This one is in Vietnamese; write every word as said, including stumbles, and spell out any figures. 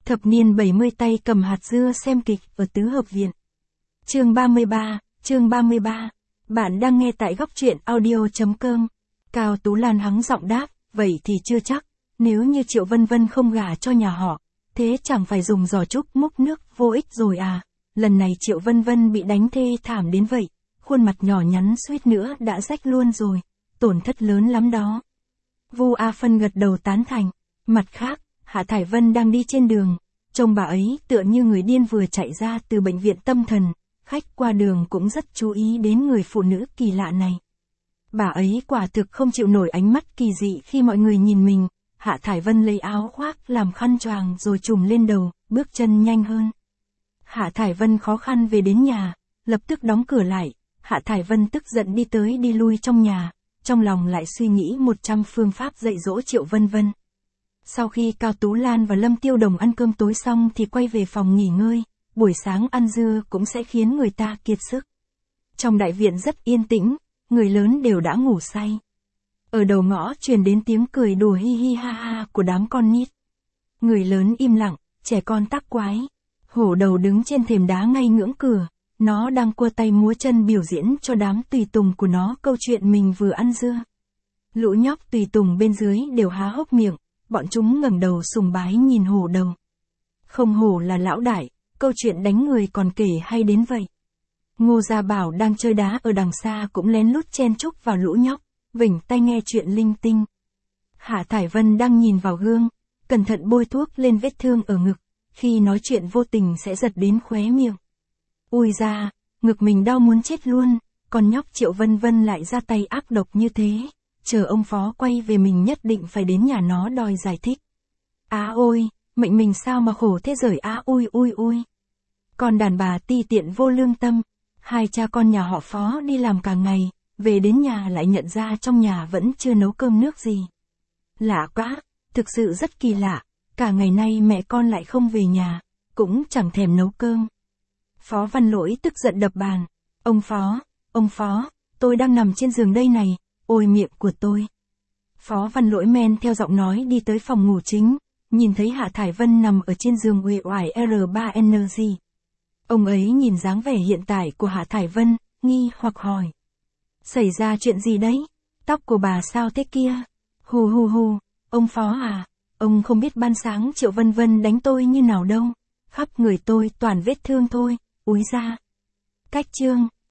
Thập niên bảy mươi tay cầm hạt dưa xem kịch ở tứ hợp viện. Chương ba mươi ba, chương ba mươi ba. Bạn đang nghe tại góc truyện audio chấm com. Cao Tú Lan hắng giọng đáp, vậy thì chưa chắc, nếu như Triệu Vân Vân không gả cho nhà họ, thế chẳng phải dùng giò trúc múc nước vô ích rồi à. Lần này Triệu Vân Vân bị đánh thê thảm đến vậy, khuôn mặt nhỏ nhắn suýt nữa đã rách luôn rồi, tổn thất lớn lắm đó. Vu A Phân gật đầu tán thành. Mặt khác, Hạ Thải Vân đang đi trên đường, trông bà ấy tựa như người điên vừa chạy ra từ bệnh viện tâm thần, khách qua đường cũng rất chú ý đến người phụ nữ kỳ lạ này. Bà ấy quả thực không chịu nổi ánh mắt kỳ dị khi mọi người nhìn mình. Hạ Thải Vân lấy áo khoác làm khăn choàng rồi trùm lên đầu, bước chân nhanh hơn. Hạ Thải Vân khó khăn về đến nhà, lập tức đóng cửa lại. Hạ Thải Vân tức giận đi tới đi lui trong nhà, trong lòng lại suy nghĩ một trăm phương pháp dạy dỗ Triệu Vân Vân. Sau khi Cao Tú Lan và Lâm Tiêu Đồng ăn cơm tối xong thì quay về phòng nghỉ ngơi, buổi sáng ăn dưa cũng sẽ khiến người ta kiệt sức. Trong đại viện rất yên tĩnh, người lớn đều đã ngủ say. Ở đầu ngõ truyền đến tiếng cười đùa hi hi ha ha của đám con nít. Người lớn im lặng, trẻ con tắc quái. Hổ đầu đứng trên thềm đá ngay ngưỡng cửa, nó đang cua tay múa chân biểu diễn cho đám tùy tùng của nó câu chuyện mình vừa ăn dưa. Lũ nhóc tùy tùng bên dưới đều há hốc miệng, bọn chúng ngẩng đầu sùng bái nhìn hổ đầu. Không hổ là lão đại, câu chuyện đánh người còn kể hay đến vậy. Ngô Gia Bảo đang chơi đá ở đằng xa cũng lén lút chen chúc vào lũ nhóc, vểnh tai nghe chuyện linh tinh. Hạ Thải Vân đang nhìn vào gương, cẩn thận bôi thuốc lên vết thương ở ngực, khi nói chuyện vô tình sẽ giật đến khóe miệng. Ui da, ngực mình đau muốn chết luôn, còn nhóc Triệu Vân Vân lại ra tay ác độc như thế, chờ ông phó quay về mình nhất định phải đến nhà nó đòi giải thích. Á ôi, mệnh mình sao mà khổ thế giời á ui ui ui. Còn đàn bà ti tiện vô lương tâm, hai cha con nhà họ Phó đi làm cả ngày, về đến nhà lại nhận ra trong nhà vẫn chưa nấu cơm nước gì. Lạ quá, thực sự rất kỳ lạ, cả ngày nay mẹ con lại không về nhà, cũng chẳng thèm nấu cơm. Phó Văn Lỗi tức giận đập bàn. Ông Phó, ông Phó, tôi đang nằm trên giường đây này, ôi miệng của tôi. Phó Văn Lỗi men theo giọng nói đi tới phòng ngủ chính, nhìn thấy Hạ Thải Vân nằm ở trên giường uể oải R ba N G. Ông ấy nhìn dáng vẻ hiện tại của Hạ Thải Vân, nghi hoặc hỏi. Xảy ra chuyện gì đấy? Tóc của bà sao thế kia? Hù hù hù, ông Phó à, ông không biết ban sáng Triệu Vân Vân đánh tôi như nào đâu. Khắp người tôi toàn vết thương thôi, úi ra. Cách chương.